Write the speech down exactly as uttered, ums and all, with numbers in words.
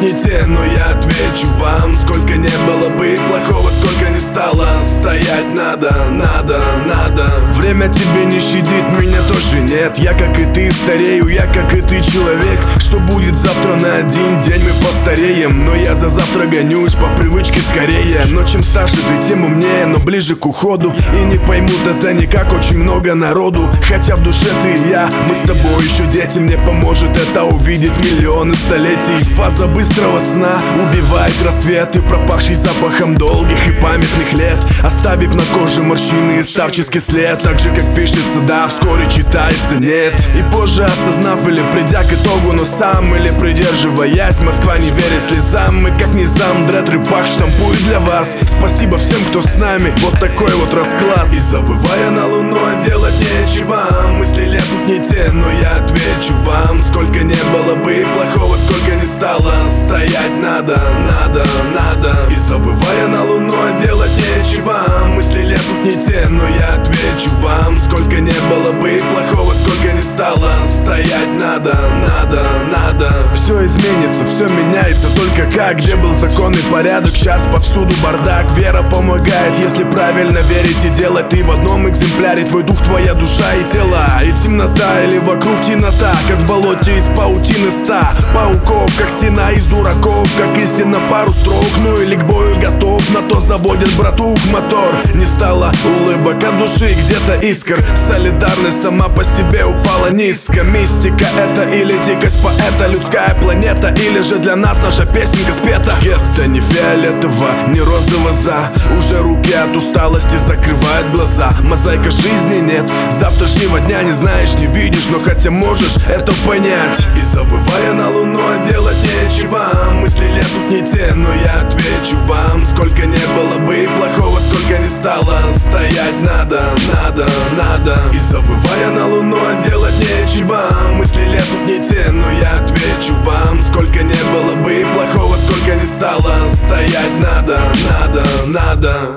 лезут не те, но я отвечу вам: сколько не было бы плохого, сколько не стало, стоять надо, надо, надо. Время тебе не щадит, меня тоже нет. Я, как и ты, старею, я, как и ты, человек. Что будет завтра, на один день мы постареем, но я за завтра гонюсь по привычке скорее. Но чем старше ты, тем умнее, но ближе к уходу. И не поймут это никак очень много народу. Хотя в душе ты и я, мы с тобой еще дети. Мне поможет это увидеть миллионы столетий. Фаза быстрого сна убивает рассвет, и пропахший запахом долгих и памятных лет, оставив на коже морщины и старческий след. Так же, как пишется да, вскоре читается нет. И позже осознав или придя к итогу, но сам или придерживаясь, Москва не верит слезам. Мы как низам, дред рыбак штампует для вас. Спасибо всем, кто с нами, вот такой вот расклад. И забывая на луну, а делать нечего, мысли лезут не те, но я отвечу вам: сколько не было бы плохого, сколько не стало, стоять надо, надо, надо. И забывая на луну, а делать нечего, мысли лезут не те, но я отвечу вам: сколько не было бы плохого, сколько не стало, стоять надо, надо, надо. Все изменится, все меняется, только как? Где был закон и порядок, сейчас повсюду бардак. Вера помогает, если правильно верить и делать. Ты в одном экземпляре, твой дух, твоя душа и тело. И темнота или вокруг темнота, как в болоте из паутины ста пауков, как стена из дураков, как истина пару строк. Ну или к бою готов, на то заводит братух мотор. Не стало улыбок от души, где-то искр. Солидарность сама по себе упала низко. Мистика это или дикость поэта, людская планета, или же для нас наша песенка спета. Это не фиолетово, не розово за. Уже руки от усталости закрывают глаза. Мозаика жизни нет, завтрашнего дня не знаешь, не видишь, но хотя можешь это понять. И забывая на луну, а делать нечего, мысли лезут не те, но я отвечу вам: сколько не было бы плохого, сколько не стало, стоять надо, надо, надо. И забывая на луну, а делать нечего, мысли лезут не те, но я отвечу вам: сколько не было бы плохого, сколько не стало, стоять надо, надо, надо.